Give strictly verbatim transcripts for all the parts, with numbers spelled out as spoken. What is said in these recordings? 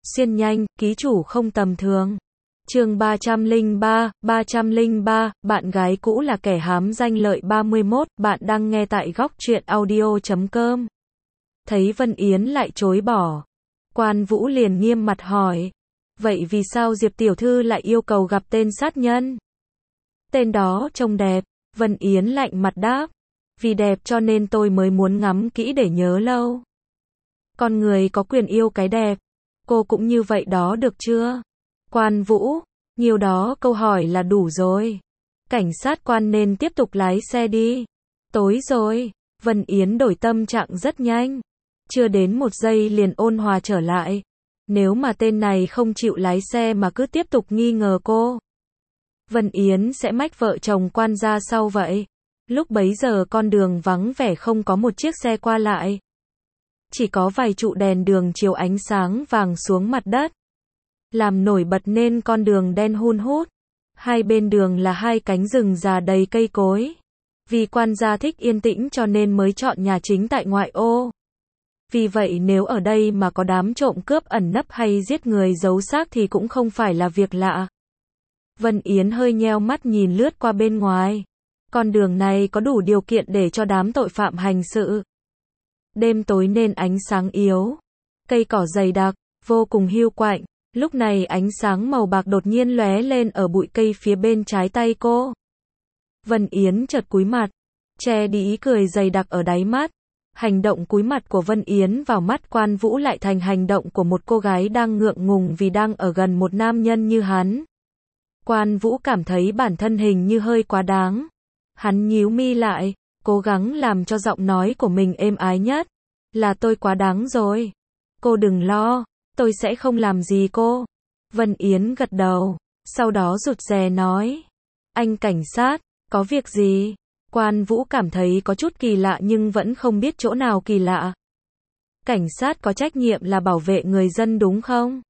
xuyên nhanh, ký chủ không tầm thường. Chương ba trăm lẻ ba, ba trăm lẻ ba, bạn gái cũ là kẻ hám danh lợi ba mươi mốt, bạn đang nghe tại góc truyện audio chấm com. Thấy Vân Yến lại chối bỏ, Quan Vũ liền nghiêm mặt hỏi, vậy vì sao Diệp tiểu thư lại yêu cầu gặp tên sát nhân? Tên đó trông đẹp, Vân Yến lạnh mặt đáp, vì đẹp cho nên tôi mới muốn ngắm kỹ để nhớ lâu. Con người có quyền yêu cái đẹp, cô cũng như vậy đó được chưa? Quan Vũ, nhiều đó câu hỏi là đủ rồi. Cảnh sát quan nên tiếp tục lái xe đi. Tối rồi, Vân Yến đổi tâm trạng rất nhanh. Chưa đến một giây liền ôn hòa trở lại. Nếu mà tên này không chịu lái xe mà cứ tiếp tục nghi ngờ cô, Vân Yến sẽ mách vợ chồng Quan ra sau vậy. Lúc bấy giờ con đường vắng vẻ không có một chiếc xe qua lại. Chỉ có vài trụ đèn đường chiếu ánh sáng vàng xuống mặt đất, làm nổi bật nên con đường đen hun hút. Hai bên đường là hai cánh rừng già đầy cây cối. Vì Quan gia thích yên tĩnh cho nên mới chọn nhà chính tại ngoại ô. Vì vậy nếu ở đây mà có đám trộm cướp ẩn nấp hay giết người giấu xác thì cũng không phải là việc lạ. Vân Yến hơi nheo mắt nhìn lướt qua bên ngoài. Con đường này có đủ điều kiện để cho đám tội phạm hành sự. Đêm tối nên ánh sáng yếu. Cây cỏ dày đặc, vô cùng hiu quạnh. Lúc này ánh sáng màu bạc đột nhiên lóe lên ở bụi cây phía bên trái tay cô. Vân Yến chợt cúi mặt, che đi ý cười dày đặc ở đáy mắt. Hành động cúi mặt của Vân Yến vào mắt Quan Vũ lại thành hành động của một cô gái đang ngượng ngùng vì đang ở gần một nam nhân như hắn. Quan Vũ cảm thấy bản thân hình như hơi quá đáng. Hắn nhíu mi lại, cố gắng làm cho giọng nói của mình êm ái nhất. Là tôi quá đáng rồi. Cô đừng lo, tôi sẽ không làm gì cô. Vân Yến gật đầu, sau đó rụt rè nói. Anh cảnh sát, có việc gì? Quan Vũ cảm thấy có chút kỳ lạ nhưng vẫn không biết chỗ nào kỳ lạ. Cảnh sát có trách nhiệm là bảo vệ người dân đúng không?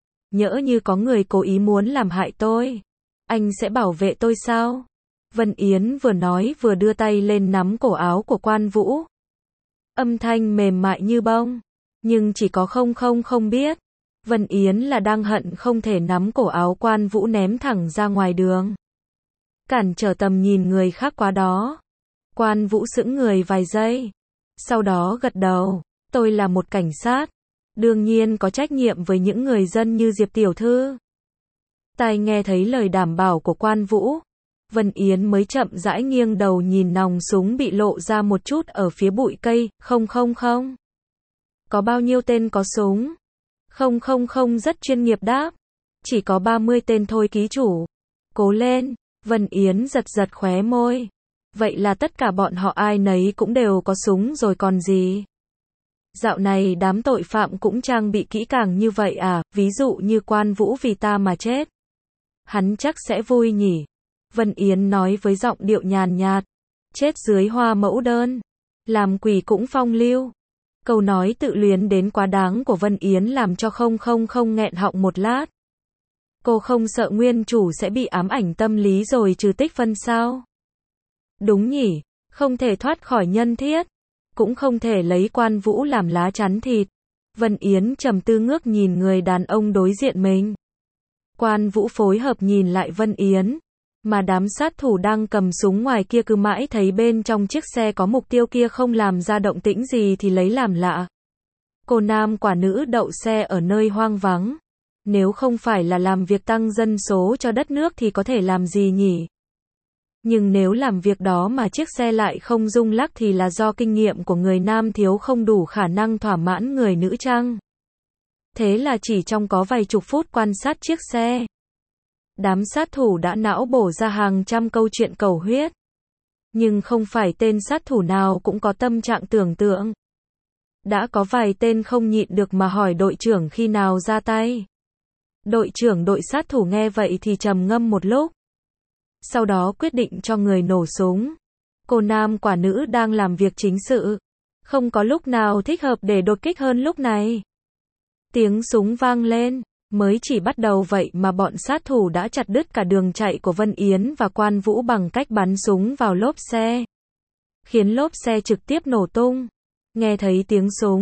Nhỡ như có người cố ý muốn làm hại tôi, anh sẽ bảo vệ tôi sao? Vân Yến vừa nói vừa đưa tay lên nắm cổ áo của Quan Vũ. Âm thanh mềm mại như bông, nhưng chỉ có không không không biết. Vân Yến là đang hận không thể nắm cổ áo Quan Vũ ném thẳng ra ngoài đường. Cản trở tầm nhìn người khác quá đó. Quan Vũ sững người vài giây. Sau đó gật đầu. Tôi là một cảnh sát. Đương nhiên có trách nhiệm với những người dân như Diệp tiểu thư. Tai nghe thấy lời đảm bảo của Quan Vũ, Vân Yến mới chậm rãi nghiêng đầu nhìn nòng súng bị lộ ra một chút ở phía bụi cây. Không không không. Có bao nhiêu tên có súng? Không không không rất chuyên nghiệp đáp. Chỉ có ba mươi tên thôi ký chủ. Cố lên. Vân Yến giật giật khóe môi. Vậy là tất cả bọn họ ai nấy cũng đều có súng rồi còn gì? Dạo này đám tội phạm cũng trang bị kỹ càng như vậy à? Ví dụ như Quan Vũ vì ta mà chết, hắn chắc sẽ vui nhỉ? Vân Yến nói với giọng điệu nhàn nhạt. Chết dưới hoa mẫu đơn, làm quỷ cũng phong lưu. Câu nói tự luyến đến quá đáng của Vân Yến làm cho không không không nghẹn họng một lát. Cô không sợ nguyên chủ sẽ bị ám ảnh tâm lý rồi trừ tích phân sao? Đúng nhỉ, không thể thoát khỏi nhân thiết, cũng không thể lấy Quan Vũ làm lá chắn thịt. Vân Yến trầm tư ngước nhìn người đàn ông đối diện mình. Quan Vũ phối hợp nhìn lại Vân Yến, mà đám sát thủ đang cầm súng ngoài kia cứ mãi thấy bên trong chiếc xe có mục tiêu kia không làm ra động tĩnh gì thì lấy làm lạ. Cô nam quả nữ đậu xe ở nơi hoang vắng. Nếu không phải là làm việc tăng dân số cho đất nước thì có thể làm gì nhỉ? Nhưng nếu làm việc đó mà chiếc xe lại không rung lắc thì là do kinh nghiệm của người nam thiếu không đủ khả năng thỏa mãn người nữ chăng? Thế là chỉ trong có vài chục phút quan sát chiếc xe, đám sát thủ đã não bổ ra hàng trăm câu chuyện cầu huyết. Nhưng không phải tên sát thủ nào cũng có tâm trạng tưởng tượng. Đã có vài tên không nhịn được mà hỏi đội trưởng khi nào ra tay. Đội trưởng đội sát thủ nghe vậy thì trầm ngâm một lúc. Sau đó quyết định cho người nổ súng. Cô nam quả nữ đang làm việc chính sự. Không có lúc nào thích hợp để đột kích hơn lúc này. Tiếng súng vang lên. Mới chỉ bắt đầu vậy mà bọn sát thủ đã chặt đứt cả đường chạy của Vân Yến và Quan Vũ bằng cách bắn súng vào lốp xe, khiến lốp xe trực tiếp nổ tung. Nghe thấy tiếng súng,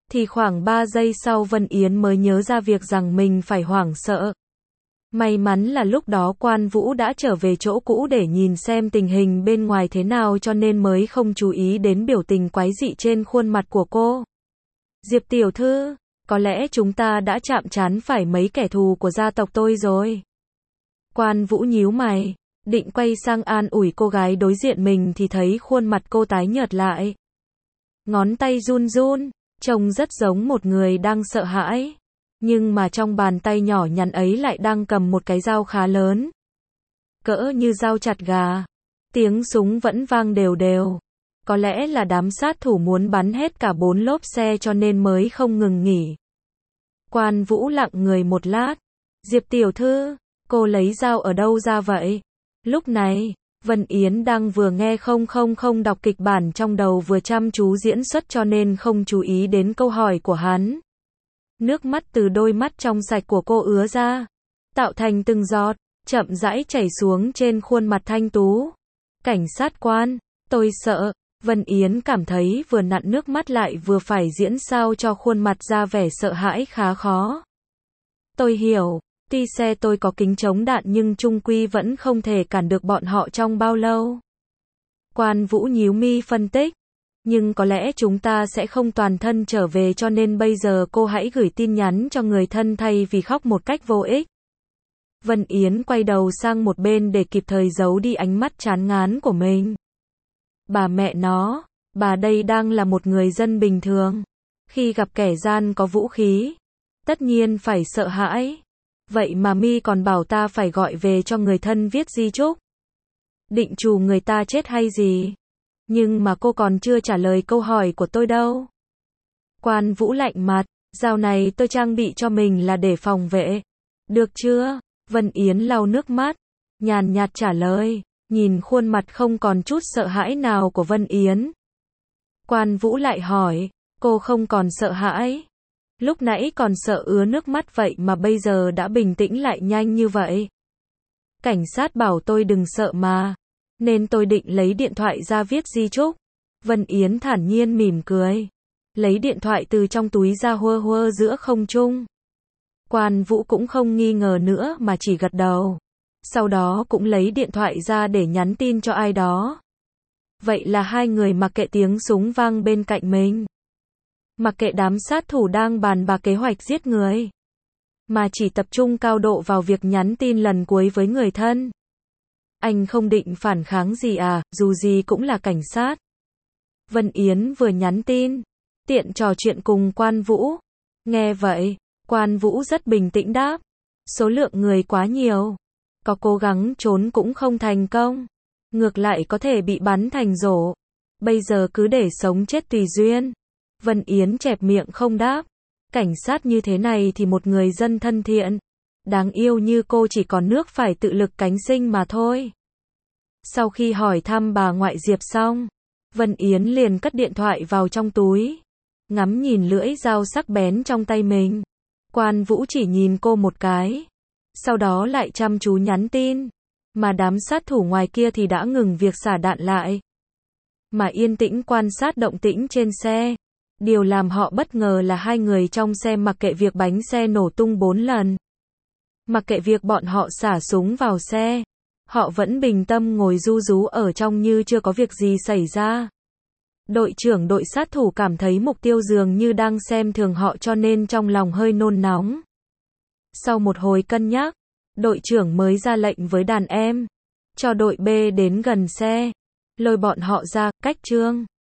thì khoảng ba giây sau Vân Yến mới nhớ ra việc rằng mình phải hoảng sợ. May mắn là lúc đó Quan Vũ đã trở về chỗ cũ để nhìn xem tình hình bên ngoài thế nào cho nên mới không chú ý đến biểu tình quái dị trên khuôn mặt của cô. Diệp tiểu thư, có lẽ chúng ta đã chạm trán phải mấy kẻ thù của gia tộc tôi rồi. Quan Vũ nhíu mày, định quay sang an ủi cô gái đối diện mình thì thấy khuôn mặt cô tái nhợt lại. Ngón tay run run, trông rất giống một người đang sợ hãi. Nhưng mà trong bàn tay nhỏ nhắn ấy lại đang cầm một cái dao khá lớn. Cỡ như dao chặt gà. Tiếng súng vẫn vang đều đều. Có lẽ là đám sát thủ muốn bắn hết cả bốn lốp xe cho nên mới không ngừng nghỉ. Quan Vũ lặng người một lát. Diệp tiểu thư, cô lấy dao ở đâu ra vậy? Lúc này, Vân Yến đang vừa nghe không không không đọc kịch bản trong đầu vừa chăm chú diễn xuất cho nên không chú ý đến câu hỏi của hắn. Nước mắt từ đôi mắt trong sạch của cô ứa ra, tạo thành từng giọt, chậm rãi chảy xuống trên khuôn mặt thanh tú. Cảnh sát quan, tôi sợ. Vân Yến cảm thấy vừa nặn nước mắt lại vừa phải diễn sao cho khuôn mặt ra vẻ sợ hãi khá khó. Tôi hiểu, tuy xe tôi có kính chống đạn nhưng chung quy vẫn không thể cản được bọn họ trong bao lâu. Quan Vũ nhíu mi phân tích. Nhưng có lẽ chúng ta sẽ không toàn thân trở về cho nên bây giờ cô hãy gửi tin nhắn cho người thân thay vì khóc một cách vô ích. Vân Yến quay đầu sang một bên để kịp thời giấu đi ánh mắt chán ngán của mình. Bà mẹ nó, bà đây đang là một người dân bình thường. Khi gặp kẻ gian có vũ khí, tất nhiên phải sợ hãi. Vậy mà mi còn bảo ta phải gọi về cho người thân viết di chúc. Định trù người ta chết hay gì? Nhưng mà cô còn chưa trả lời câu hỏi của tôi đâu. Quan Vũ lạnh mặt, dao này tôi trang bị cho mình là để phòng vệ. Được chưa? Vân Yến lau nước mắt, nhàn nhạt trả lời, nhìn khuôn mặt không còn chút sợ hãi nào của Vân Yến. Quan Vũ lại hỏi, cô không còn sợ hãi? Lúc nãy còn sợ ứa nước mắt vậy mà bây giờ đã bình tĩnh lại nhanh như vậy. Cảnh sát bảo tôi đừng sợ mà. Nên tôi định lấy điện thoại ra viết di chúc. Vân Yến thản nhiên mỉm cười. Lấy điện thoại từ trong túi ra hơ hơ giữa không trung. Quan Vũ cũng không nghi ngờ nữa mà chỉ gật đầu. Sau đó cũng lấy điện thoại ra để nhắn tin cho ai đó. Vậy là hai người mặc kệ tiếng súng vang bên cạnh mình. Mặc kệ đám sát thủ đang bàn bạc kế hoạch giết người. Mà chỉ tập trung cao độ vào việc nhắn tin lần cuối với người thân. Anh không định phản kháng gì à, dù gì cũng là cảnh sát. Vân Yến vừa nhắn tin, tiện trò chuyện cùng Quan Vũ. Nghe vậy, Quan Vũ rất bình tĩnh đáp. Số lượng người quá nhiều. Có cố gắng trốn cũng không thành công. Ngược lại có thể bị bắn thành rổ. Bây giờ cứ để sống chết tùy duyên. Vân Yến chẹp miệng không đáp. Cảnh sát như thế này thì một người dân thân thiện, đáng yêu như cô chỉ còn nước phải tự lực cánh sinh mà thôi. Sau khi hỏi thăm bà ngoại Diệp xong, Vân Yến liền cất điện thoại vào trong túi. Ngắm nhìn lưỡi dao sắc bén trong tay mình. Quan Vũ chỉ nhìn cô một cái. Sau đó lại chăm chú nhắn tin. Mà đám sát thủ ngoài kia thì đã ngừng việc xả đạn lại. Mà yên tĩnh quan sát động tĩnh trên xe. Điều làm họ bất ngờ là hai người trong xe mặc kệ việc bánh xe nổ tung bốn lần. Mặc kệ việc bọn họ xả súng vào xe. Họ vẫn bình tâm ngồi ru rú ở trong như chưa có việc gì xảy ra. Đội trưởng đội sát thủ cảm thấy mục tiêu dường như đang xem thường họ cho nên trong lòng hơi nôn nóng. Sau một hồi cân nhắc, đội trưởng mới ra lệnh với đàn em. Cho đội B đến gần xe. Lôi bọn họ ra, cách trương.